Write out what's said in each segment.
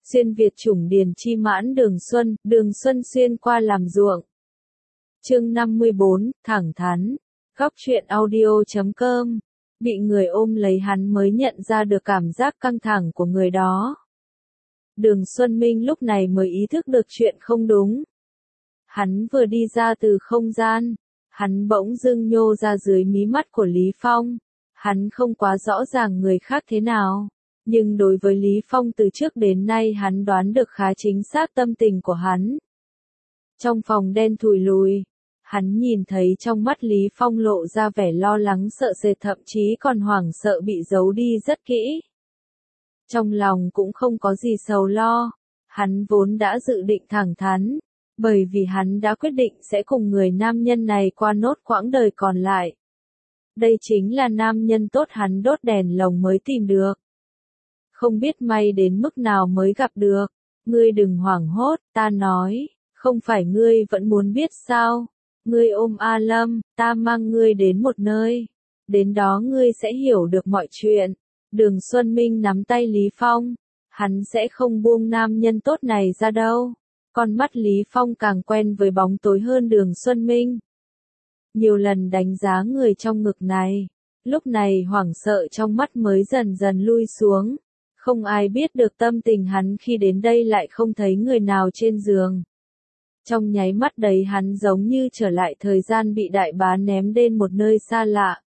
Xuyên Việt chủng điền chi mãn Đường Xuân xuyên qua làm ruộng. Chương 54, thẳng thắn. Góc truyện audio.com. Bị người ôm lấy hắn mới nhận ra được cảm giác căng thẳng của người đó. Đường Xuân Minh lúc này mới ý thức được chuyện không đúng. Hắn vừa đi ra từ không gian, hắn bỗng dưng nhô ra dưới mí mắt của Lý Phong. Hắn không quá rõ ràng người khác thế nào, nhưng đối với Lý Phong từ trước đến nay hắn đoán được khá chính xác tâm tình của hắn. Trong phòng đen thùi lùi, hắn nhìn thấy trong mắt Lý Phong lộ ra vẻ lo lắng sợ sệt, thậm chí còn hoảng sợ bị giấu đi rất kỹ. Trong lòng cũng không có gì sầu lo, hắn vốn đã dự định thẳng thắn, bởi vì hắn đã quyết định sẽ cùng người nam nhân này qua nốt quãng đời còn lại. Đây chính là nam nhân tốt hắn đốt đèn lồng mới tìm được. Không biết may đến mức nào mới gặp được. Ngươi đừng hoảng hốt, ta nói, không phải ngươi vẫn muốn biết sao? Ngươi ôm A Lâm, ta mang ngươi đến một nơi. Đến đó ngươi sẽ hiểu được mọi chuyện. Đường Xuân Minh nắm tay Lý Phong. Hắn sẽ không buông nam nhân tốt này ra đâu. Con mắt Lý Phong càng quen với bóng tối hơn Đường Xuân Minh. Nhiều lần đánh giá người trong ngực này. Lúc này hoảng sợ trong mắt mới dần dần lui xuống. Không ai biết được tâm tình hắn khi đến đây lại không thấy người nào trên giường. Trong nháy mắt đấy hắn giống như trở lại thời gian bị đại bá ném đến một nơi xa lạ.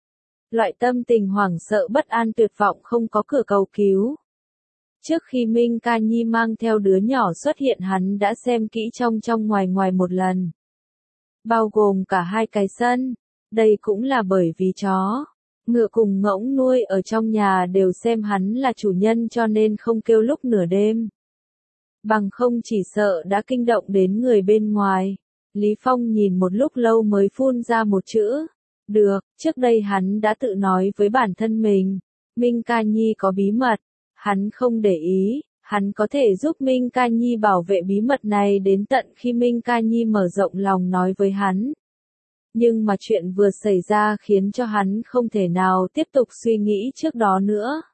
Loại tâm tình hoảng sợ bất an tuyệt vọng không có cửa cầu cứu. Trước khi Minh Ca Nhi mang theo đứa nhỏ xuất hiện hắn đã xem kỹ trong ngoài một lần. Bao gồm cả hai cái sân. Đây cũng là bởi vì chó, ngựa cùng ngỗng nuôi ở trong nhà đều xem hắn là chủ nhân cho nên không kêu lúc nửa đêm. Bằng không chỉ sợ đã kinh động đến người bên ngoài. Lý Phong nhìn một lúc lâu mới phun ra một chữ. Được, trước đây hắn đã tự nói với bản thân mình. Minh Ca Nhi có bí mật. Hắn không để ý, hắn có thể giúp Minh Ca Nhi bảo vệ bí mật này đến tận khi Minh Ca Nhi mở rộng lòng nói với hắn. Nhưng mà chuyện vừa xảy ra khiến cho hắn không thể nào tiếp tục suy nghĩ trước đó nữa.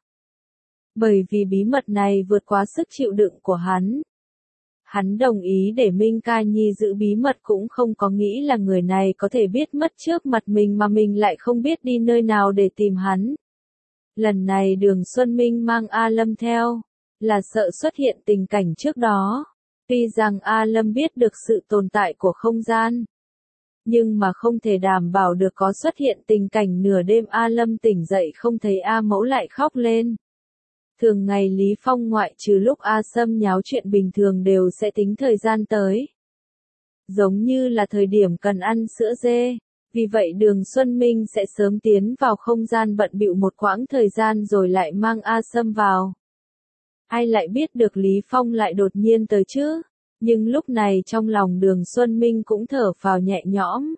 Bởi vì bí mật này vượt quá sức chịu đựng của hắn. Hắn đồng ý để Minh Ca Nhi giữ bí mật cũng không có nghĩ là người này có thể biết mất trước mặt mình mà mình lại không biết đi nơi nào để tìm hắn. Lần này Đường Xuân Minh mang A Lâm theo, là sợ xuất hiện tình cảnh trước đó. Tuy rằng A Lâm biết được sự tồn tại của không gian, nhưng mà không thể đảm bảo được có xuất hiện tình cảnh nửa đêm A Lâm tỉnh dậy không thấy A Mẫu lại khóc lên. Thường ngày Lý Phong ngoại trừ lúc A Sâm nháo chuyện bình thường đều sẽ tính thời gian tới. Giống như là thời điểm cần ăn sữa dê. Vì vậy Đường Xuân Minh sẽ sớm tiến vào không gian bận bịu một quãng thời gian rồi lại mang A Sâm vào. Ai lại biết được Lý Phong lại đột nhiên tới chứ? Nhưng lúc này trong lòng Đường Xuân Minh cũng thở phào nhẹ nhõm.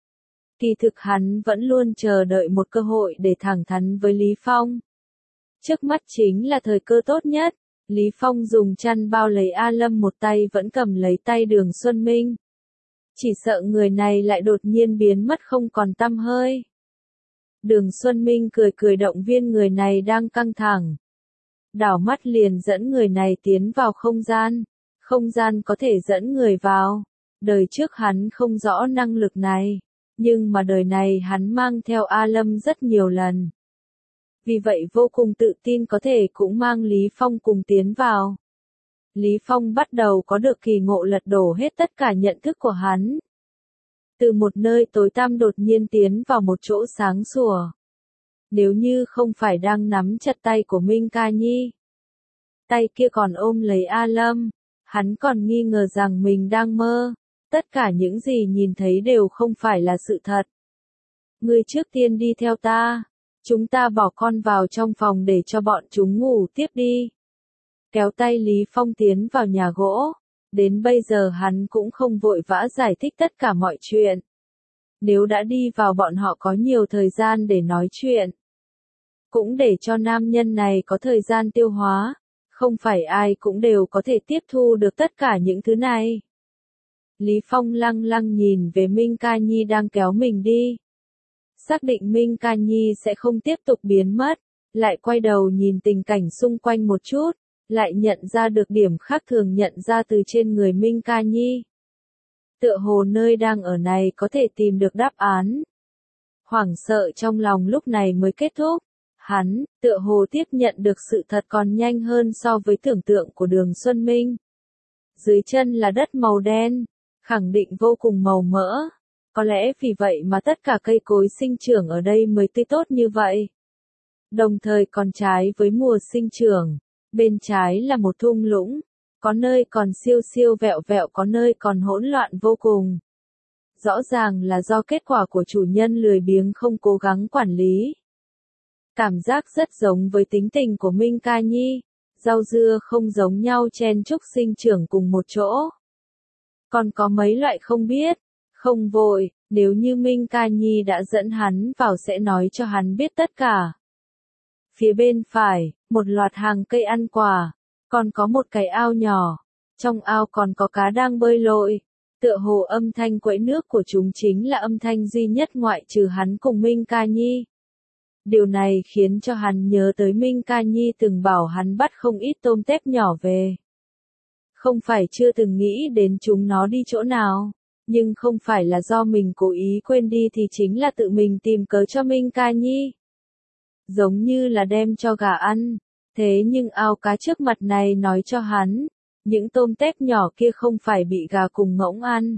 Kỳ thực hắn vẫn luôn chờ đợi một cơ hội để thẳng thắn với Lý Phong. Trước mắt chính là thời cơ tốt nhất. Lý Phong dùng chăn bao lấy A Lâm, một tay vẫn cầm lấy tay Đường Xuân Minh. Chỉ sợ người này lại đột nhiên biến mất không còn tăm hơi. Đường Xuân Minh cười động viên người này đang căng thẳng. Đảo mắt liền dẫn người này tiến vào không gian. Không gian có thể dẫn người vào. Đời trước hắn không rõ năng lực này. Nhưng mà đời này hắn mang theo A Lâm rất nhiều lần. Vì vậy vô cùng tự tin có thể cũng mang Lý Phong cùng tiến vào. Lý Phong bắt đầu có được kỳ ngộ lật đổ hết tất cả nhận thức của hắn. Từ một nơi tối tăm đột nhiên tiến vào một chỗ sáng sủa. Nếu như không phải đang nắm chặt tay của Minh Ca Nhi, tay kia còn ôm lấy A Lâm, hắn còn nghi ngờ rằng mình đang mơ. Tất cả những gì nhìn thấy đều không phải là sự thật. Ngươi trước tiên đi theo ta. Chúng ta bỏ con vào trong phòng để cho bọn chúng ngủ tiếp đi. Kéo tay Lý Phong tiến vào nhà gỗ. Đến bây giờ hắn cũng không vội vã giải thích tất cả mọi chuyện. Nếu đã đi vào bọn họ có nhiều thời gian để nói chuyện. Cũng để cho nam nhân này có thời gian tiêu hóa. Không phải ai cũng đều có thể tiếp thu được tất cả những thứ này. Lý Phong lăng lăng nhìn về Minh Ca Nhi đang kéo mình đi. Xác định Minh Ca Nhi sẽ không tiếp tục biến mất. Lại quay đầu nhìn tình cảnh xung quanh một chút. lại nhận ra được điểm khác thường nhận ra từ trên người Minh Ca Nhi. Tựa hồ nơi đang ở này có thể tìm được đáp án. Hoảng sợ trong lòng lúc này mới kết thúc. Hắn, tựa hồ tiếp nhận được sự thật còn nhanh hơn so với tưởng tượng của Đường Xuân Minh. Dưới chân là đất màu đen, khẳng định vô cùng màu mỡ. Có lẽ vì vậy mà tất cả cây cối sinh trưởng ở đây mới tươi tốt như vậy. Đồng thời còn trái với mùa sinh trưởng, bên trái là một thung lũng, có nơi còn siêu siêu vẹo vẹo, có nơi còn hỗn loạn vô cùng. Rõ ràng là do kết quả của chủ nhân lười biếng không cố gắng quản lý. Cảm giác rất giống với tính tình của Minh Ca Nhi, rau dưa không giống nhau chen chúc sinh trưởng cùng một chỗ. Còn có mấy loại không biết, không vội, nếu như Minh Ca Nhi đã dẫn hắn vào sẽ nói cho hắn biết tất cả. Phía bên phải, một loạt hàng cây ăn quả, còn có một cái ao nhỏ, trong ao còn có cá đang bơi lội. Tựa hồ âm thanh quẫy nước của chúng chính là âm thanh duy nhất ngoại trừ hắn cùng Minh Ca Nhi. Điều này khiến cho hắn nhớ tới Minh Ca Nhi từng bảo hắn bắt không ít tôm tép nhỏ về. Không phải chưa từng nghĩ đến chúng nó đi chỗ nào, nhưng không phải là do mình cố ý quên đi thì chính là tự mình tìm cớ cho Minh Ca Nhi. Giống như là đem cho gà ăn, thế nhưng ao cá trước mặt này nói cho hắn, những tôm tép nhỏ kia không phải bị gà cùng ngỗng ăn,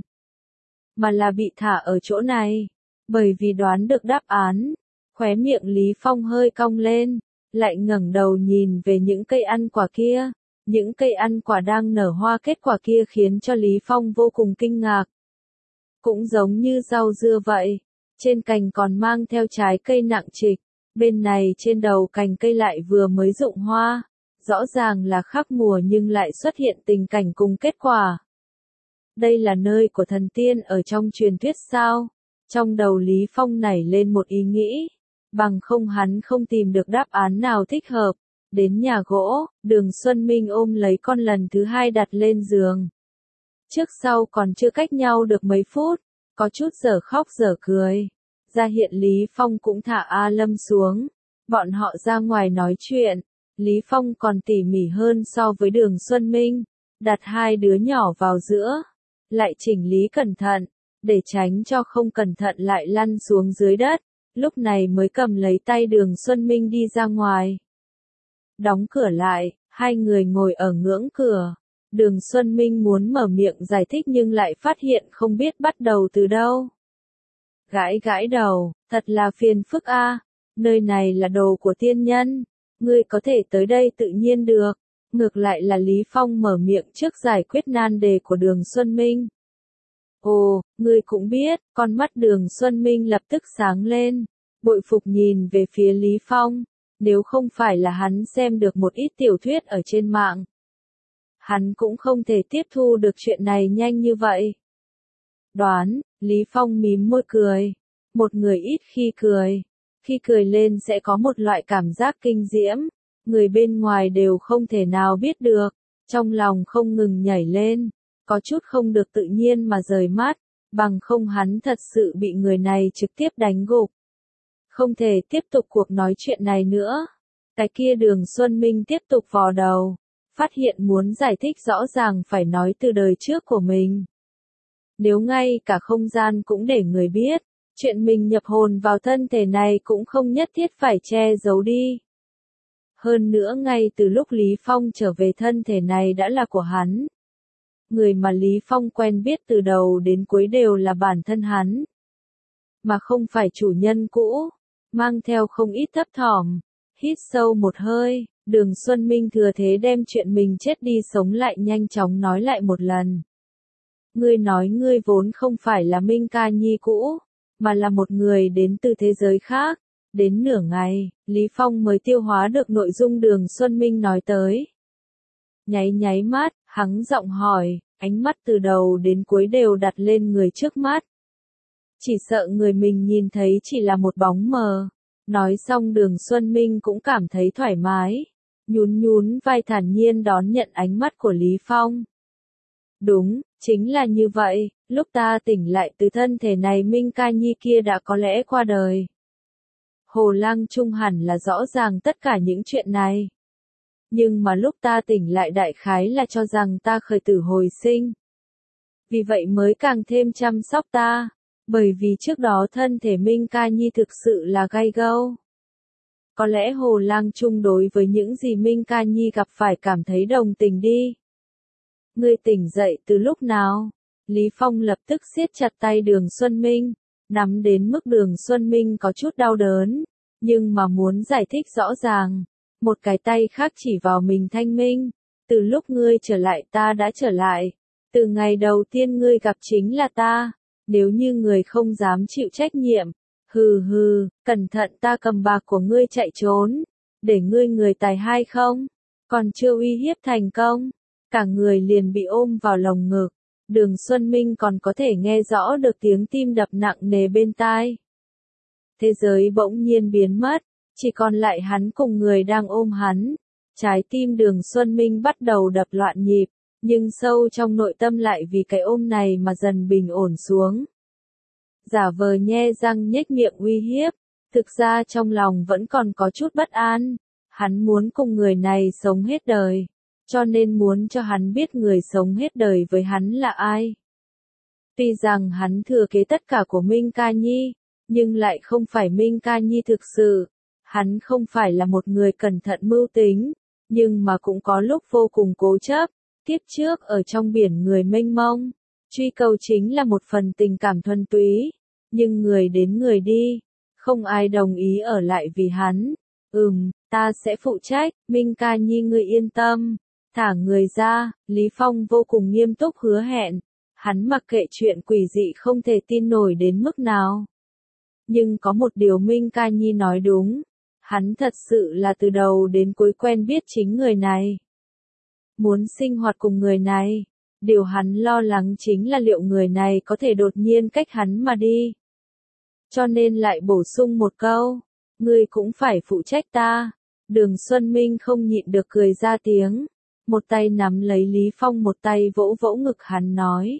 mà là bị thả ở chỗ này. Bởi vì đoán được đáp án, khóe miệng Lý Phong hơi cong lên, lại ngẩng đầu nhìn về những cây ăn quả kia. Những cây ăn quả đang nở hoa kết quả kia khiến cho Lý Phong vô cùng kinh ngạc. Cũng giống như rau dưa vậy, trên cành còn mang theo trái cây nặng trịch, bên này trên đầu cành cây lại vừa mới rụng hoa. Rõ ràng là khác mùa nhưng lại xuất hiện tình cảnh cùng kết quả. Đây là nơi của thần tiên ở trong truyền thuyết sao? Trong đầu Lý Phong nảy lên một ý nghĩ, bằng không hắn không tìm được đáp án nào thích hợp. Đến nhà gỗ, Đường Xuân Minh ôm lấy con lần thứ hai đặt lên giường. Trước sau còn chưa cách nhau được mấy phút, có chút dở khóc dở cười. Ra hiện Lý Phong cũng thả A Lâm xuống. Bọn họ ra ngoài nói chuyện. Lý Phong còn tỉ mỉ hơn so với Đường Xuân Minh, đặt hai đứa nhỏ vào giữa, lại chỉnh lý cẩn thận, để tránh cho không cẩn thận lại lăn xuống dưới đất, lúc này mới cầm lấy tay Đường Xuân Minh đi ra ngoài. Đóng cửa lại, hai người ngồi ở ngưỡng cửa. Đường Xuân Minh muốn mở miệng giải thích nhưng lại phát hiện không biết bắt đầu từ đâu. Gãi gãi đầu, thật là phiền phức a. Nơi này là đồ của tiên nhân, ngươi có thể tới đây tự nhiên được. Ngược lại là Lý Phong mở miệng trước giải quyết nan đề của Đường Xuân Minh. Ồ, ngươi cũng biết, con mắt Đường Xuân Minh lập tức sáng lên, bội phục nhìn về phía Lý Phong. Nếu không phải là hắn xem được một ít tiểu thuyết ở trên mạng, hắn cũng không thể tiếp thu được chuyện này nhanh như vậy. Đoán, Lý Phong mím môi cười. Một người ít khi cười lên sẽ có một loại cảm giác kinh diễm, người bên ngoài đều không thể nào biết được, trong lòng không ngừng nhảy lên, có chút không được tự nhiên mà rời mắt, bằng không hắn thật sự bị người này trực tiếp đánh gục. Không thể tiếp tục cuộc nói chuyện này nữa. Cái kia Đường Xuân Minh tiếp tục vò đầu, phát hiện muốn giải thích rõ ràng phải nói từ đời trước của mình. Nếu ngay cả không gian cũng để người biết, chuyện mình nhập hồn vào thân thể này cũng không nhất thiết phải che giấu đi. Hơn nữa ngay từ lúc Lý Phong trở về thân thể này đã là của hắn. Người mà Lý Phong quen biết từ đầu đến cuối đều là bản thân hắn, mà không phải chủ nhân cũ. Mang theo không ít thấp thỏm, hít sâu một hơi, Đường Xuân Minh thừa thế đem chuyện mình chết đi sống lại nhanh chóng nói lại một lần. Ngươi nói ngươi vốn không phải là Minh Ca Nhi cũ, mà là một người đến từ thế giới khác. Đến nửa ngày, Lý Phong mới tiêu hóa được nội dung Đường Xuân Minh nói tới. Nháy nháy mắt, hắn giọng hỏi, ánh mắt từ đầu đến cuối đều đặt lên người trước mắt. Chỉ sợ người mình nhìn thấy chỉ là một bóng mờ. Nói xong Đường Xuân Minh cũng cảm thấy thoải mái, nhún nhún vai thản nhiên đón nhận ánh mắt của Lý Phong. Đúng, chính là như vậy, lúc ta tỉnh lại từ thân thể này Minh Ca Nhi kia đã có lẽ qua đời. Hồ Lang Trung hẳn là rõ ràng tất cả những chuyện này. nhưng mà lúc ta tỉnh lại đại khái là cho rằng ta khởi tử hồi sinh. Vì vậy mới càng thêm chăm sóc ta, bởi vì trước đó thân thể Minh Ca Nhi thực sự là gay gâu. Có lẽ Hồ Lang Trung đối với những gì Minh Ca Nhi gặp phải cảm thấy đồng tình đi. Ngươi tỉnh dậy từ lúc nào? Lý Phong lập tức siết chặt tay Đường Xuân Minh, nắm đến mức Đường Xuân Minh có chút đau đớn, nhưng mà muốn giải thích rõ ràng. Một cái tay khác chỉ vào mình Thanh Minh, từ lúc ngươi trở lại ta đã trở lại, từ ngày đầu tiên ngươi gặp chính là ta, nếu như người không dám chịu trách nhiệm, hừ hừ, cẩn thận ta cầm bạc của ngươi chạy trốn, để ngươi người tài hay không, còn chưa uy hiếp thành công, cả người liền bị ôm vào lồng ngực, Đường Xuân Minh còn có thể nghe rõ được tiếng tim đập nặng nề bên tai. Thế giới bỗng nhiên biến mất, chỉ còn lại hắn cùng người đang ôm hắn. Trái tim Đường Xuân Minh bắt đầu đập loạn nhịp, nhưng sâu trong nội tâm lại vì cái ôm này mà dần bình ổn xuống. Giả vờ nhe răng nhếch miệng uy hiếp, thực ra trong lòng vẫn còn có chút bất an. Hắn muốn cùng người này sống hết đời, cho nên muốn cho hắn biết người sống hết đời với hắn là ai. Tuy rằng hắn thừa kế tất cả của Minh Ca Nhi, nhưng lại không phải Minh Ca Nhi thực sự. Hắn không phải là một người cẩn thận mưu tính, nhưng mà cũng có lúc vô cùng cố chấp. Kiếp trước ở trong biển người mênh mông, truy cầu chính là một phần tình cảm thuần túy, nhưng người đến người đi, không ai đồng ý ở lại vì hắn. Ta sẽ phụ trách, Minh Ca Nhi ngươi yên tâm, thả người ra, Lý Phong vô cùng nghiêm túc hứa hẹn, hắn mặc kệ chuyện quỷ dị không thể tin nổi đến mức nào. Nhưng có một điều Minh Ca Nhi nói đúng. Hắn thật sự là từ đầu đến cuối quen biết chính người này. Muốn sinh hoạt cùng người này, điều hắn lo lắng chính là liệu người này có thể đột nhiên cách hắn mà đi. Cho nên lại bổ sung một câu, ngươi cũng phải phụ trách ta. Đường Xuân Minh không nhịn được cười ra tiếng, một tay nắm lấy Lý Phong một tay vỗ vỗ ngực hắn nói.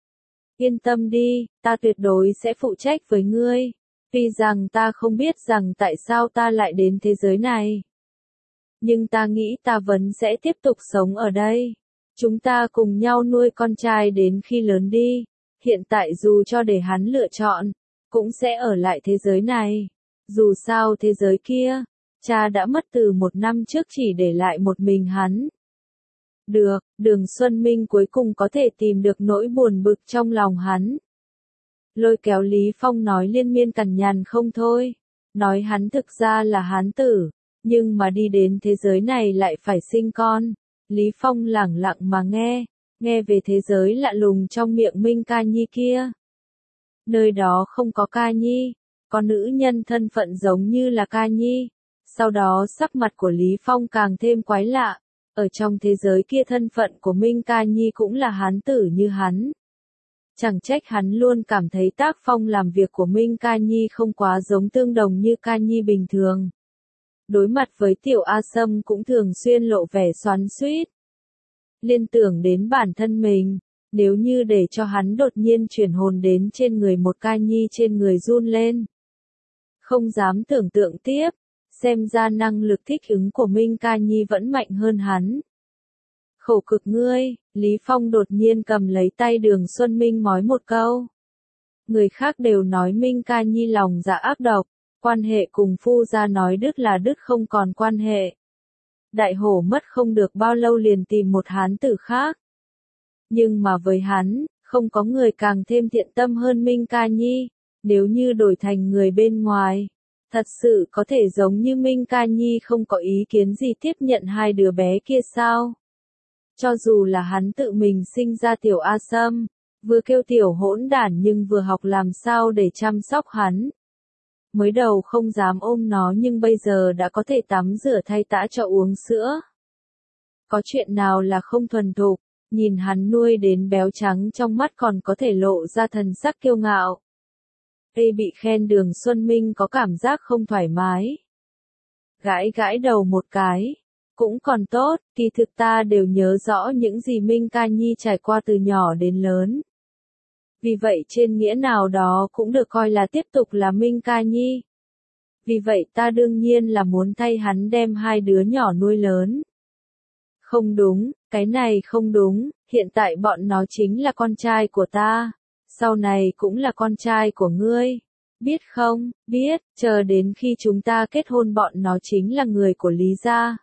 Yên tâm đi, ta tuyệt đối sẽ phụ trách với ngươi. Tuy rằng ta không biết rằng tại sao ta lại đến thế giới này. Nhưng ta nghĩ ta vẫn sẽ tiếp tục sống ở đây. Chúng ta cùng nhau nuôi con trai đến khi lớn đi. Hiện tại dù cho để hắn lựa chọn, cũng sẽ ở lại thế giới này. Dù sao thế giới kia, cha đã mất từ 1 năm trước chỉ để lại một mình hắn. Được, Đường Xuân Minh cuối cùng có thể tìm được nỗi buồn bực trong lòng hắn. Lôi kéo Lý Phong nói liên miên cằn nhằn không thôi, nói hắn thực ra là hán tử, nhưng mà đi đến thế giới này lại phải sinh con. Lý Phong lẳng lặng mà nghe về thế giới lạ lùng trong miệng Minh Ca Nhi kia. Nơi đó không có Ca Nhi, có nữ nhân thân phận giống như là Ca Nhi. Sau đó sắc mặt của Lý Phong càng thêm quái lạ, ở trong thế giới kia thân phận của Minh Ca Nhi cũng là hán tử như hắn. Chẳng trách hắn luôn cảm thấy tác phong làm việc của Minh Ca Nhi không quá giống tương đồng như Ca Nhi bình thường. Đối mặt với Tiểu A Sâm cũng thường xuyên lộ vẻ xoắn xuýt. Liên tưởng đến bản thân mình, nếu như để cho hắn đột nhiên chuyển hồn đến trên người một Ca Nhi trên người run lên. Không dám tưởng tượng tiếp, xem ra năng lực thích ứng của Minh Ca Nhi vẫn mạnh hơn hắn. Khổ cực ngươi, Lý Phong đột nhiên cầm lấy tay Đường Xuân Minh nói một câu. Người khác đều nói Minh Ca Nhi lòng dạ ác độc, quan hệ cùng Phu gia nói đứt là đứt không còn quan hệ. Đại hổ mất không được bao lâu liền tìm một hán tử khác. Nhưng mà với hắn, không có người càng thêm thiện tâm hơn Minh Ca Nhi, nếu như đổi thành người bên ngoài. Thật sự có thể giống như Minh Ca Nhi không có ý kiến gì tiếp nhận 2 đứa bé kia sao? Cho dù là hắn tự mình sinh ra Tiểu A Sâm, vừa kêu tiểu hỗn đản nhưng vừa học làm sao để chăm sóc hắn. Mới đầu không dám ôm nó nhưng bây giờ đã có thể tắm rửa thay tã cho uống sữa. Có chuyện nào là không thuần thục, nhìn hắn nuôi đến béo trắng trong mắt còn có thể lộ ra thần sắc kiêu ngạo. Ê bị khen Đường Xuân Minh có cảm giác không thoải mái. Gãi gãi đầu một cái. Cũng còn tốt, kỳ thực ta đều nhớ rõ những gì Minh Ca Nhi trải qua từ nhỏ đến lớn. Vì vậy trên nghĩa nào đó cũng được coi là tiếp tục là Minh Ca Nhi. Vì vậy ta đương nhiên là muốn thay hắn đem 2 đứa nhỏ nuôi lớn. Không đúng, cái này không đúng, hiện tại bọn nó chính là con trai của ta, sau này cũng là con trai của ngươi. Biết không, biết, chờ đến khi chúng ta kết hôn bọn nó chính là người của Lý gia.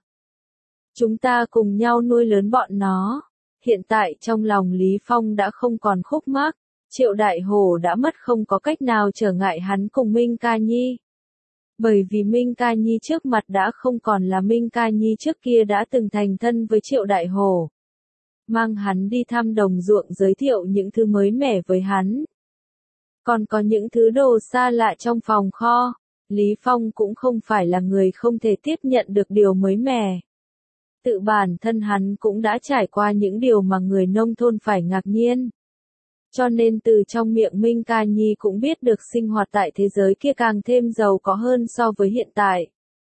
Chúng ta cùng nhau nuôi lớn bọn nó. Hiện tại trong lòng Lý Phong đã không còn khúc mắc, Triệu Đại Hổ đã mất không có cách nào trở ngại hắn cùng Minh Ca Nhi. Bởi vì Minh Ca Nhi trước mặt đã không còn là Minh Ca Nhi trước kia đã từng thành thân với Triệu Đại Hổ. Mang hắn đi thăm đồng ruộng giới thiệu những thứ mới mẻ với hắn. Còn có những thứ đồ xa lạ trong phòng kho, Lý Phong cũng không phải là người không thể tiếp nhận được điều mới mẻ. Tự bản thân hắn cũng đã trải qua những điều mà người nông thôn phải ngạc nhiên. Cho nên từ trong miệng Minh Ca Nhi cũng biết được sinh hoạt tại thế giới kia càng thêm giàu có hơn so với hiện tại.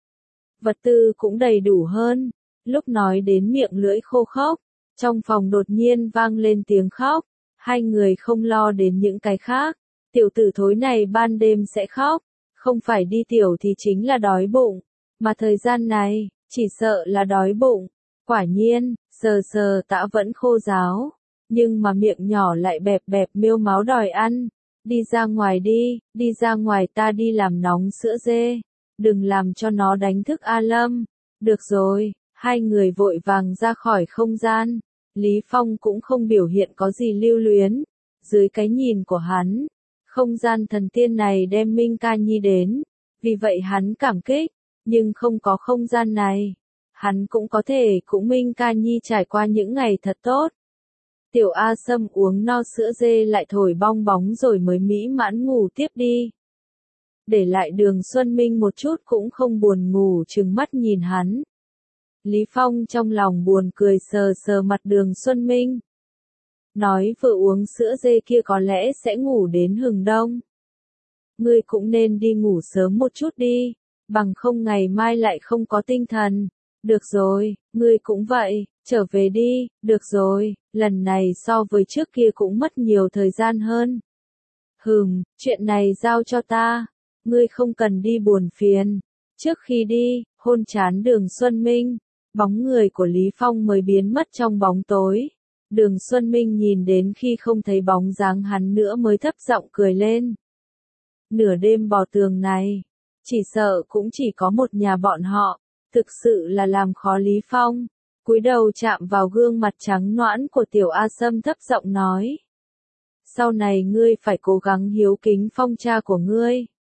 Vật tư cũng đầy đủ hơn. Lúc nói đến miệng lưỡi khô khốc, trong phòng đột nhiên vang lên tiếng khóc. Hai người không lo đến những cái khác. Tiểu tử thối này ban đêm sẽ khóc. Không phải đi tiểu thì chính là đói bụng. Mà thời gian này, chỉ sợ là đói bụng. Quả nhiên, sờ sờ tã vẫn khô ráo. Nhưng mà miệng nhỏ lại bẹp bẹp mêu máu đòi ăn. Đi ra ngoài đi ra ngoài ta đi làm nóng sữa dê. Đừng làm cho nó đánh thức A Lâm. Được rồi, hai người vội vàng ra khỏi không gian. Lý Phong cũng không biểu hiện có gì lưu luyến. Dưới cái nhìn của hắn, không gian thần tiên này đem Minh Ca Nhi đến. Vì vậy hắn cảm kích, nhưng không có không gian này. Hắn cũng có thể cùng Minh Ca Nhi trải qua những ngày thật tốt. Tiểu A Sâm uống no sữa dê lại thổi bong bóng rồi mới mỹ mãn ngủ tiếp đi. Để lại Đường Xuân Minh một chút cũng không buồn ngủ trừng mắt nhìn hắn. Lý Phong trong lòng buồn cười sờ sờ mặt Đường Xuân Minh. Nói vừa uống sữa dê kia có lẽ sẽ ngủ đến hừng đông. Ngươi cũng nên đi ngủ sớm một chút đi, bằng không ngày mai lại không có tinh thần. Được rồi, ngươi cũng vậy, trở về đi, được rồi, lần này so với trước kia cũng mất nhiều thời gian hơn. Chuyện này giao cho ta, ngươi không cần đi buồn phiền. Trước khi đi, hôn chán Đường Xuân Minh, bóng người của Lý Phong mới biến mất trong bóng tối. Đường Xuân Minh nhìn đến khi không thấy bóng dáng hắn nữa mới thấp giọng cười lên. Nửa đêm bò tường này, chỉ sợ cũng chỉ có một nhà bọn họ, thực sự là làm khó Lý Phong. Cúi đầu chạm vào gương mặt trắng nõn của Tiểu A Sâm thấp giọng nói. Sau này ngươi phải cố gắng hiếu kính Phong cha của ngươi.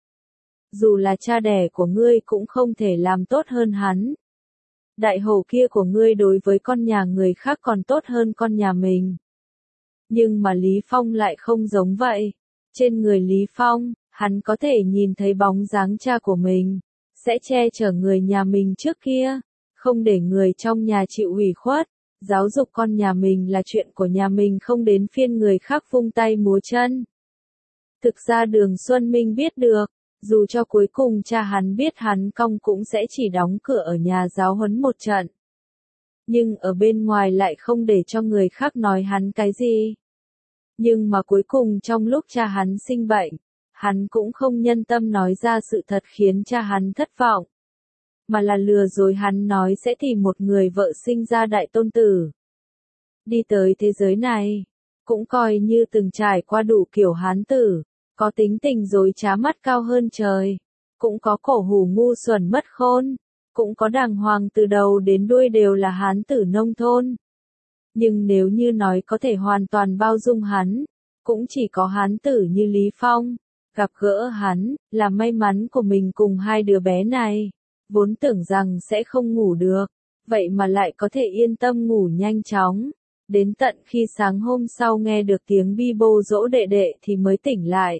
Dù là cha đẻ của ngươi cũng không thể làm tốt hơn hắn. Đại hổ kia của ngươi đối với con nhà người khác còn tốt hơn con nhà mình. Nhưng mà Lý Phong lại không giống vậy. Trên người Lý Phong, hắn có thể nhìn thấy bóng dáng cha của mình, sẽ che chở người nhà mình trước kia, không để người trong nhà chịu ủy khuất. Giáo dục con nhà mình là chuyện của nhà mình, không đến phiên người khác vung tay múa chân. Thực ra Đường Xuân Minh biết được, dù cho cuối cùng cha hắn biết hắn cong cũng sẽ chỉ đóng cửa ở nhà giáo huấn một trận. Nhưng ở bên ngoài lại không để cho người khác nói hắn cái gì. Nhưng mà cuối cùng trong lúc cha hắn sinh bệnh, hắn cũng không nhân tâm nói ra sự thật khiến cha hắn thất vọng. Mà là lừa dối hắn nói sẽ tìm một người vợ sinh ra đại tôn tử. Đi tới thế giới này, cũng coi như từng trải qua đủ kiểu hán tử, có tính tình dối trá mắt cao hơn trời, cũng có cổ hủ ngu xuẩn mất khôn, cũng có đàng hoàng từ đầu đến đuôi đều là hán tử nông thôn. Nhưng nếu như nói có thể hoàn toàn bao dung hắn, cũng chỉ có hán tử như Lý Phong. Gặp gỡ hắn, là may mắn của mình cùng hai đứa bé này. Vốn tưởng rằng sẽ không ngủ được, vậy mà lại có thể yên tâm ngủ nhanh chóng. Đến tận khi sáng hôm sau nghe được tiếng bi bô dỗ đệ đệ thì mới tỉnh lại.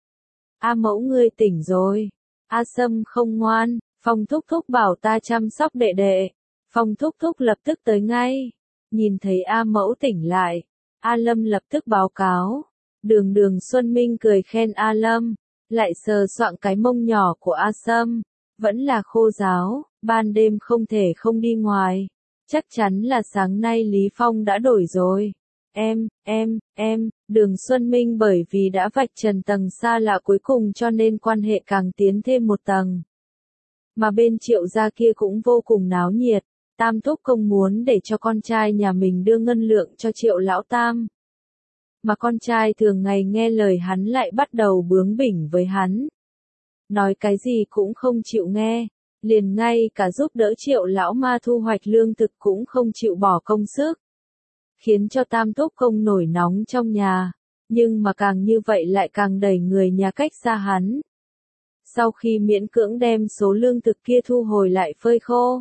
A Mẫu ngươi tỉnh rồi. A Sâm không ngoan, Phong thúc thúc bảo ta chăm sóc đệ đệ. Phong thúc thúc lập tức tới ngay. Nhìn thấy A Mẫu tỉnh lại, A Lâm lập tức báo cáo. Đường Xuân Minh cười khen A Lâm, lại sờ soạng cái mông nhỏ của A Sâm. Vẫn là khô ráo, ban đêm không thể không đi ngoài. Chắc chắn là sáng nay Lý Phong đã đổi rồi. Đường Xuân Minh bởi vì đã vạch trần tầng xa lạ cuối cùng cho nên quan hệ càng tiến thêm một tầng. Mà bên Triệu gia kia cũng vô cùng náo nhiệt. Tam Túc Công muốn để cho con trai nhà mình đưa ngân lượng cho Triệu Lão Tam. Mà con trai thường ngày nghe lời hắn lại bắt đầu bướng bỉnh với hắn. Nói cái gì cũng không chịu nghe, liền ngay cả giúp đỡ Triệu Lão Ma thu hoạch lương thực cũng không chịu bỏ công sức. Khiến cho Tam Túc Công nổi nóng trong nhà, nhưng mà càng như vậy lại càng đẩy người nhà cách xa hắn. Sau khi miễn cưỡng đem số lương thực kia thu hồi lại phơi khô.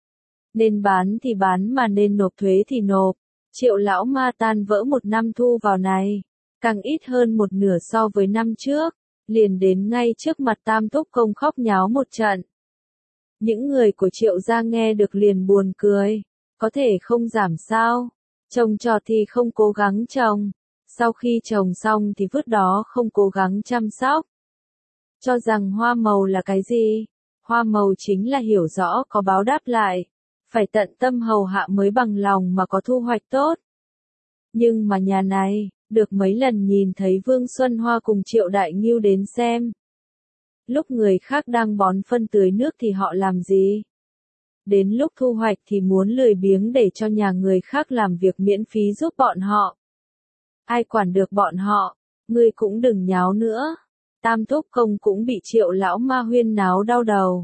Nên bán thì bán mà nên nộp thuế thì nộp. Triệu Lão Ma tan vỡ một năm thu vào này, càng ít hơn một nửa so với năm trước, liền đến ngay trước mặt Tam Túc Công khóc nháo một trận. Những người của Triệu gia nghe được liền buồn cười, có thể không giảm sao, trồng trọt thì không cố gắng trồng, sau khi trồng xong thì vứt đó không cố gắng chăm sóc. Cho rằng hoa màu là cái gì? Hoa màu chính là hiểu rõ có báo đáp lại. Phải tận tâm hầu hạ mới bằng lòng mà có thu hoạch tốt. Nhưng mà nhà này, được mấy lần nhìn thấy Vương Xuân Hoa cùng Triệu Đại Ngưu đến xem. Lúc người khác đang bón phân tưới nước thì họ làm gì? Đến lúc thu hoạch thì muốn lười biếng để cho nhà người khác làm việc miễn phí giúp bọn họ. Ai quản được bọn họ, ngươi cũng đừng nháo nữa. Tam Túc Công cũng bị Triệu Lão Ma huyên náo đau đầu.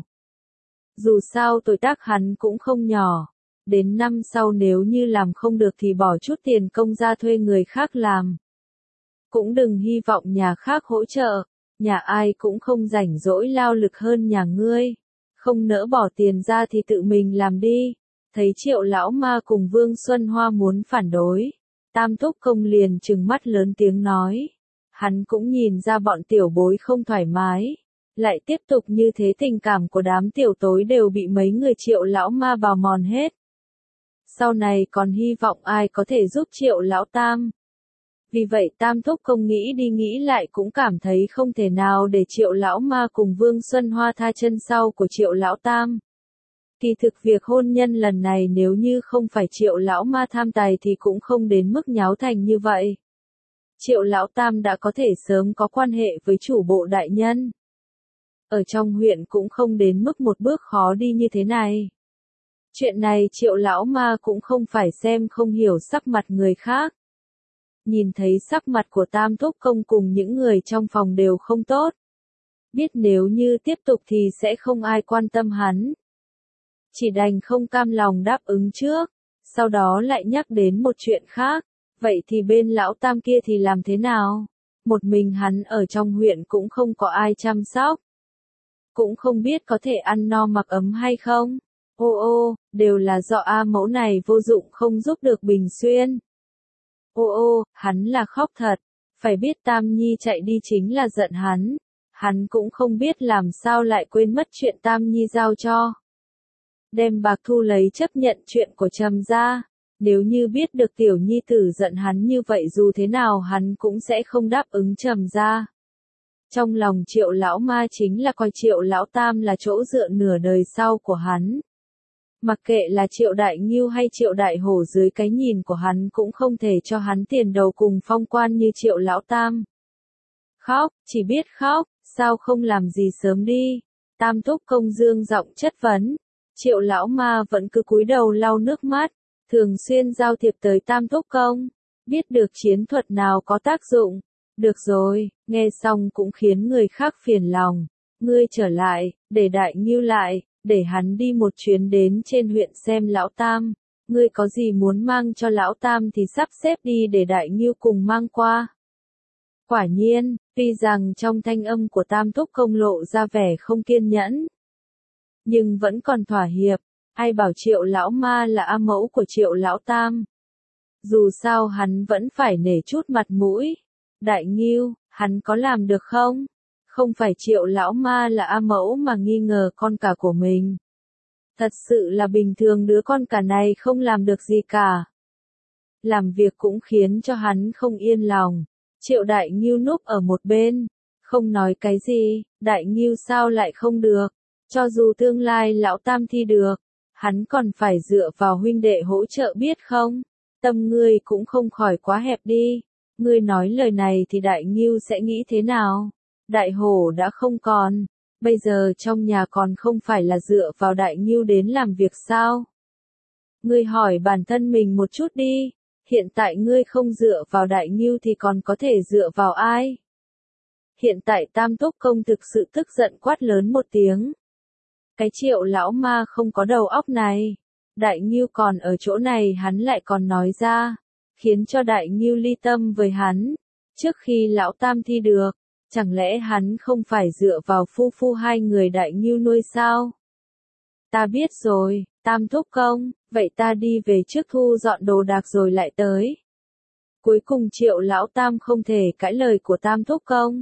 Dù sao tuổi tác hắn cũng không nhỏ, đến năm sau nếu như làm không được thì bỏ chút tiền công ra thuê người khác làm. Cũng đừng hy vọng nhà khác hỗ trợ, nhà ai cũng không rảnh rỗi lao lực hơn nhà ngươi. Không nỡ bỏ tiền ra thì tự mình làm đi. Thấy Triệu Lão Ma cùng Vương Xuân Hoa muốn phản đối, Tam Túc Công liền trừng mắt lớn tiếng nói. Hắn cũng nhìn ra bọn tiểu bối không thoải mái. Lại tiếp tục như thế tình cảm của đám tiểu tối đều bị mấy người Triệu Lão Ma bào mòn hết. Sau này còn hy vọng ai có thể giúp Triệu Lão Tam. Vì vậy Tam Túc Công nghĩ đi nghĩ lại cũng cảm thấy không thể nào để Triệu Lão Ma cùng Vương Xuân Hoa tha chân sau của Triệu Lão Tam. Kỳ thực việc hôn nhân lần này nếu như không phải Triệu Lão Ma tham tài thì cũng không đến mức nháo thành như vậy. Triệu Lão Tam đã có thể sớm có quan hệ với chủ bộ đại nhân. Ở trong huyện cũng không đến mức một bước khó đi như thế này. Chuyện này Triệu Lão Ma cũng không phải xem không hiểu sắc mặt người khác. Nhìn thấy sắc mặt của Tam Túc Công cùng những người trong phòng đều không tốt. Biết nếu như tiếp tục thì sẽ không ai quan tâm hắn. Chỉ đành không cam lòng đáp ứng trước, sau đó lại nhắc đến một chuyện khác. Vậy thì bên Lão Tam kia thì làm thế nào? Một mình hắn ở trong huyện cũng không có ai chăm sóc. Cũng không biết có thể ăn no mặc ấm hay không. Ô, đều là do A mẫu này vô dụng không giúp được Bình Xuyên. Ô, hắn là khóc thật. Phải biết Tam Nhi chạy đi chính là giận hắn. Hắn cũng không biết làm sao lại quên mất chuyện Tam Nhi giao cho. Đem bạc thu lấy chấp nhận chuyện của Trầm gia. Nếu như biết được tiểu nhi tử giận hắn như vậy dù thế nào hắn cũng sẽ không đáp ứng Trầm gia. Trong lòng Triệu Lão Ma chính là coi Triệu Lão Tam là chỗ dựa nửa đời sau của hắn. Mặc kệ là Triệu Đại Ngưu hay Triệu Đại Hổ dưới cái nhìn của hắn cũng không thể cho hắn tiền đầu cùng phong quan như Triệu Lão Tam. Khóc, chỉ biết khóc, sao không làm gì sớm đi. Tam Túc Công dương giọng chất vấn. Triệu Lão Ma vẫn cứ cúi đầu lau nước mắt, thường xuyên giao thiệp tới Tam Túc Công. Biết được chiến thuật nào có tác dụng. Được rồi, nghe xong cũng khiến người khác phiền lòng. Ngươi trở lại, để Đại Ngưu lại, để hắn đi một chuyến đến trên huyện xem Lão Tam. Ngươi có gì muốn mang cho Lão Tam thì sắp xếp đi để Đại Ngưu cùng mang qua. Quả nhiên, tuy rằng trong thanh âm của Tam Túc Công lộ ra vẻ không kiên nhẫn, nhưng vẫn còn thỏa hiệp. Ai bảo Triệu Lão Ma là A mẫu của Triệu Lão Tam. Dù sao hắn vẫn phải nể chút mặt mũi. Đại Ngưu, hắn có làm được không? Không phải Triệu Lão Ma là A mẫu mà nghi ngờ con cả của mình. Thật sự là bình thường đứa con cả này không làm được gì cả. Làm việc cũng khiến cho hắn không yên lòng. Triệu Đại Ngưu núp ở một bên, không nói cái gì. Đại Ngưu sao lại không được? Cho dù tương lai Lão Tam thi được, hắn còn phải dựa vào huynh đệ hỗ trợ biết không? Tâm ngươi cũng không khỏi quá hẹp đi. Ngươi nói lời này thì Đại Ngưu sẽ nghĩ thế nào? Đại Hổ đã không còn, bây giờ trong nhà còn không phải là dựa vào Đại Ngưu đến làm việc sao? Ngươi hỏi bản thân mình một chút đi, hiện tại ngươi không dựa vào Đại Ngưu thì còn có thể dựa vào ai? Hiện tại Tam Túc Công thực sự tức giận quát lớn một tiếng. Cái Triệu lão ma không có đầu óc này. Đại Ngưu còn ở chỗ này hắn lại còn nói ra, khiến cho Đại Ngưu ly tâm với hắn. Trước khi lão Tam thi được, chẳng lẽ hắn không phải dựa vào phu phu hai người Đại Ngưu nuôi sao? Ta biết rồi, Tam Thúc Công, vậy ta đi về trước thu dọn đồ đạc rồi lại tới. Cuối cùng Triệu lão Tam không thể cãi lời của Tam Thúc Công.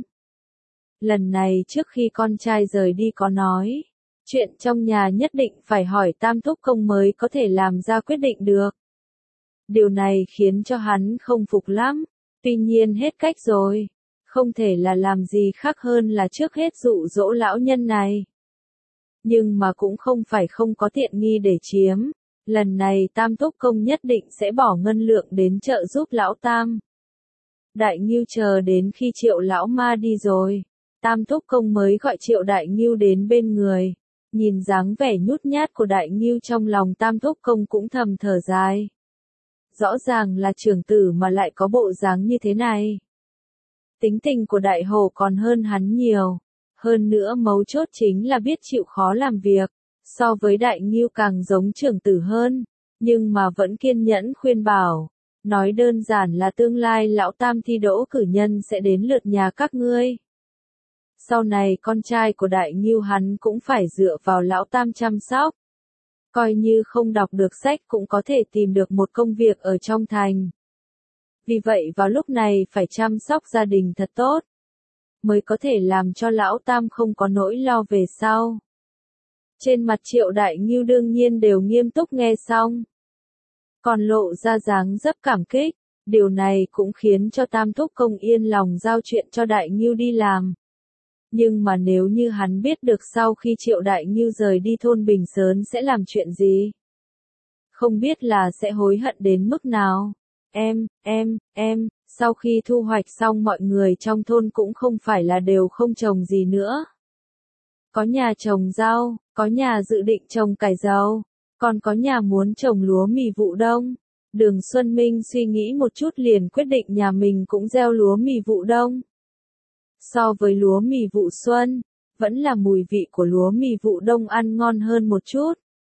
Lần này trước khi con trai rời đi có nói, chuyện trong nhà nhất định phải hỏi Tam Thúc Công mới có thể làm ra quyết định được. Điều này khiến cho hắn không phục lắm, tuy nhiên hết cách rồi, không thể là làm gì khác hơn là trước hết dụ dỗ lão nhân này. Nhưng mà cũng không phải không có tiện nghi để chiếm, lần này Tam Thúc Công nhất định sẽ bỏ ngân lượng đến trợ giúp lão Tam. Đại Ngưu chờ đến khi Triệu lão ma đi rồi, Tam Thúc Công mới gọi Triệu Đại Ngưu đến bên người. Nhìn dáng vẻ nhút nhát của Đại Ngưu trong lòng Tam Thúc Công cũng thầm thở dài. Rõ ràng là trưởng tử mà lại có bộ dáng như thế này. Tính tình của Đại Hổ còn hơn hắn nhiều. Hơn nữa mấu chốt chính là biết chịu khó làm việc. So với Đại Ngưu càng giống trưởng tử hơn. Nhưng mà vẫn kiên nhẫn khuyên bảo. Nói đơn giản là tương lai lão Tam thi đỗ cử nhân sẽ đến lượt nhà các ngươi. Sau này con trai của Đại Ngưu hắn cũng phải dựa vào lão Tam chăm sóc. Coi như không đọc được sách cũng có thể tìm được một công việc ở trong thành. Vì vậy vào lúc này phải chăm sóc gia đình thật tốt, mới có thể làm cho lão Tam không có nỗi lo về sau. Trên mặt Triệu Đại Ngưu đương nhiên đều nghiêm túc nghe xong. Còn lộ ra dáng dấp cảm kích, điều này cũng khiến cho Tam Thúc Công yên lòng giao chuyện cho Đại Ngưu đi làm. Nhưng mà nếu như hắn biết được sau khi Triệu Đại Ngưu rời đi thôn Bình Sớn sẽ làm chuyện gì? Không biết là sẽ hối hận đến mức nào. Sau khi thu hoạch xong mọi người trong thôn cũng không phải là đều không trồng gì nữa. Có nhà trồng rau, có nhà dự định trồng cải dầu, còn có nhà muốn trồng lúa mì vụ đông. Đường Xuân Minh suy nghĩ một chút liền quyết định nhà mình cũng gieo lúa mì vụ đông. So với lúa mì vụ xuân, vẫn là mùi vị của lúa mì vụ đông ăn ngon hơn một chút.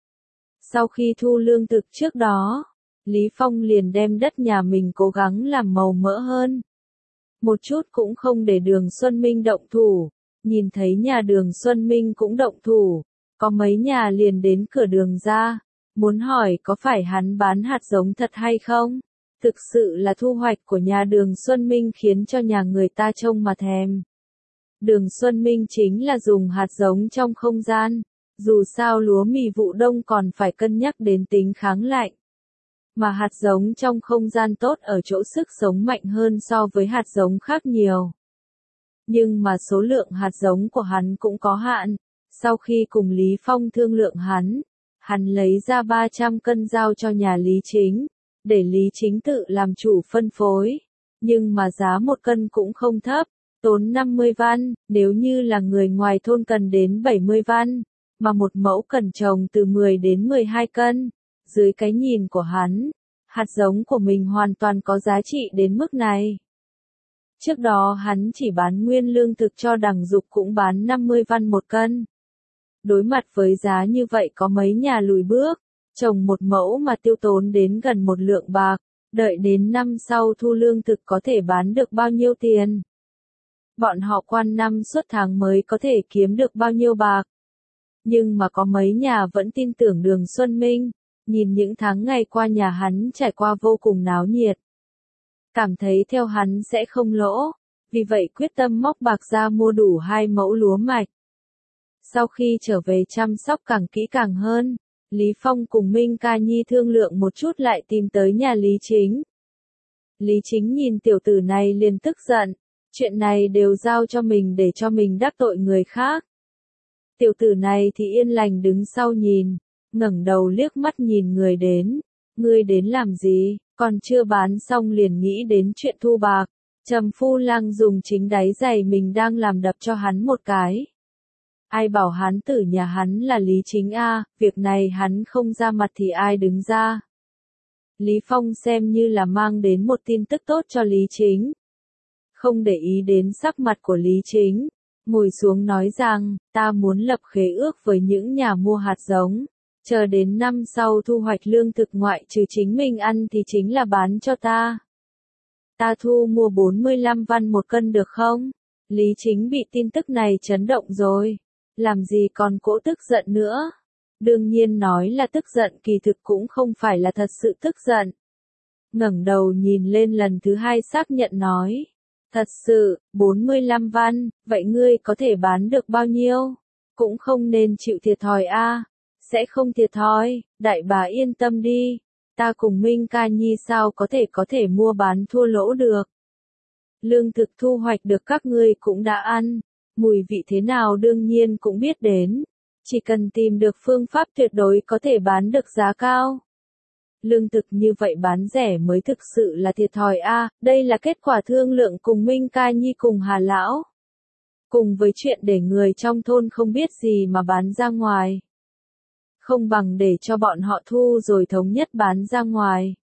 Sau khi thu lương thực trước đó, Lý Phong liền đem đất nhà mình cố gắng làm màu mỡ hơn. Một chút cũng không để Đường Xuân Minh động thủ, nhìn thấy nhà Đường Xuân Minh cũng động thủ, có mấy nhà liền đến cửa đường ra, muốn hỏi có phải hắn bán hạt giống thật hay không? Thực sự là thu hoạch của nhà Đường Xuân Minh khiến cho nhà người ta trông mà thèm. Đường Xuân Minh chính là dùng hạt giống trong không gian, dù sao lúa mì vụ đông còn phải cân nhắc đến tính kháng lạnh. Mà hạt giống trong không gian tốt ở chỗ sức sống mạnh hơn so với hạt giống khác nhiều. Nhưng mà số lượng hạt giống của hắn cũng có hạn, sau khi cùng Lý Phong thương lượng hắn lấy ra 300 cân giao cho nhà Lý Chính, để Lý Chính tự làm chủ phân phối. Nhưng mà giá 1 cân cũng không thấp, tốn 50 văn, nếu như là người ngoài thôn cần đến 70 văn, mà một mẫu cần trồng từ 10 đến 12 cân. Dưới cái nhìn của hắn, hạt giống của mình hoàn toàn có giá trị đến mức này. Trước đó hắn chỉ bán nguyên lương thực cho đằng dục cũng bán 50 văn 1 cân. Đối mặt với giá như vậy có mấy nhà lùi bước, trồng một mẫu mà tiêu tốn đến gần 1 lượng bạc, đợi đến năm sau thu lương thực có thể bán được bao nhiêu tiền. Bọn họ quan năm suốt tháng mới có thể kiếm được bao nhiêu bạc. Nhưng mà có mấy nhà vẫn tin tưởng Đường Xuân Minh, nhìn những tháng ngày qua nhà hắn trải qua vô cùng náo nhiệt. Cảm thấy theo hắn sẽ không lỗ, vì vậy quyết tâm móc bạc ra mua đủ 2 mẫu lúa mạch. Sau khi trở về chăm sóc càng kỹ càng hơn, Lý Phong cùng Minh Ca Nhi thương lượng một chút lại tìm tới nhà Lý Chính. Lý Chính nhìn tiểu tử này liền tức giận, chuyện này đều giao cho mình để cho mình đắc tội người khác. Tiểu tử này thì yên lành đứng sau nhìn, ngẩng đầu liếc mắt nhìn người đến. Ngươi đến làm gì, còn chưa bán xong liền nghĩ đến chuyện thu bạc. Trầm Phu Lang dùng chính đáy giày mình đang làm đập cho hắn một cái. Ai bảo hắn tử nhà hắn là Lý Chính a, việc này hắn không ra mặt thì ai đứng ra. Lý Phong xem như là mang đến một tin tức tốt cho Lý Chính. Không để ý đến sắc mặt của Lý Chính, ngồi xuống nói rằng, ta muốn lập khế ước với những nhà mua hạt giống. Chờ đến năm sau thu hoạch lương thực ngoại trừ chính mình ăn thì chính là bán cho ta. Ta thu mua 45 văn một cân được không? Lý Chính bị tin tức này chấn động rồi. Làm gì còn cỗ tức giận nữa? Đương nhiên nói là tức giận kỳ thực cũng không phải là thật sự tức giận. Ngẩng đầu nhìn lên lần thứ hai xác nhận nói. Thật sự, 45 văn, vậy ngươi có thể bán được bao nhiêu? Cũng không nên chịu thiệt thòi a. Sẽ không thiệt thòi, đại bá yên tâm đi. Ta cùng Minh Ca Nhi sao có thể mua bán thua lỗ được. Lương thực thu hoạch được các ngươi cũng đã ăn, mùi vị thế nào đương nhiên cũng biết đến. Chỉ cần tìm được phương pháp tuyệt đối có thể bán được giá cao. Lương thực như vậy bán rẻ mới thực sự là thiệt thòi a. Đây là kết quả thương lượng cùng Minh Ca Nhi cùng Hà Lão. Cùng với chuyện để người trong thôn không biết gì mà bán ra ngoài. Không bằng để cho bọn họ thu rồi thống nhất bán ra ngoài.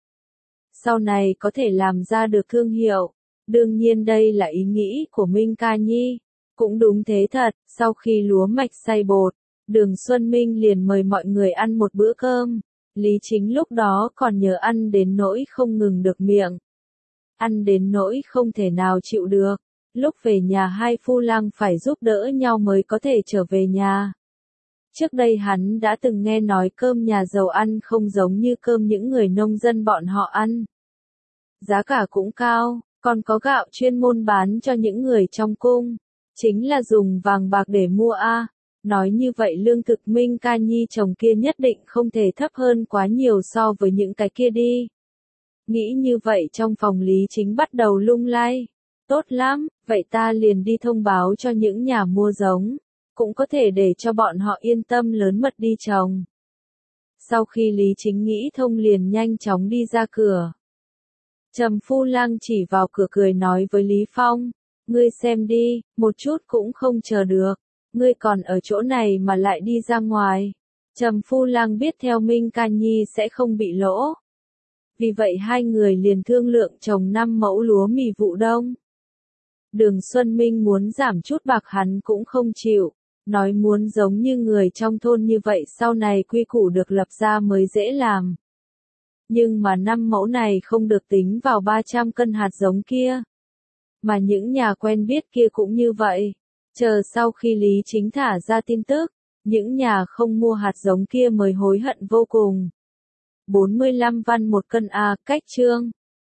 Sau này có thể làm ra được thương hiệu. Đương nhiên đây là ý nghĩ của Minh Ca Nhi. Cũng đúng thế thật, sau khi lúa mạch xay bột, Đường Xuân Minh liền mời mọi người ăn một bữa cơm. Lý Chính lúc đó còn nhớ ăn đến nỗi không ngừng được miệng. Ăn đến nỗi không thể nào chịu được. Lúc về nhà hai phu lang phải giúp đỡ nhau mới có thể trở về nhà. Trước đây hắn đã từng nghe nói cơm nhà giàu ăn không giống như cơm những người nông dân bọn họ ăn. Giá cả cũng cao, còn có gạo chuyên môn bán cho những người trong cung. Chính là dùng vàng bạc để mua a. Nói như vậy lương thực Minh Ca Nhi trồng kia nhất định không thể thấp hơn quá nhiều so với những cái kia đi. Nghĩ như vậy trong phòng Lý Chính bắt đầu lung lay. Tốt lắm, vậy ta liền đi thông báo cho những nhà mua giống. Cũng có thể để cho bọn họ yên tâm lớn mật đi trồng. Sau khi Lý Chính nghĩ thông liền nhanh chóng đi ra cửa. Trầm Phu Lang chỉ vào cửa cười nói với Lý Phong. Ngươi xem đi, một chút cũng không chờ được. Ngươi còn ở chỗ này mà lại đi ra ngoài. Trầm Phu Lang biết theo Minh Ca Nhi sẽ không bị lỗ. Vì vậy hai người liền thương lượng trồng 5 mẫu lúa mì vụ đông. Đường Xuân Minh muốn giảm chút bạc hắn cũng không chịu. Nói muốn giống như người trong thôn như vậy sau này quy củ được lập ra mới dễ làm. Nhưng mà 5 mẫu này không được tính vào 300 cân hạt giống kia. Mà những nhà quen biết kia cũng như vậy. Chờ sau khi Lý Chính thả ra tin tức, những nhà không mua hạt giống kia mới hối hận vô cùng. 45 văn một cân a, cách chương.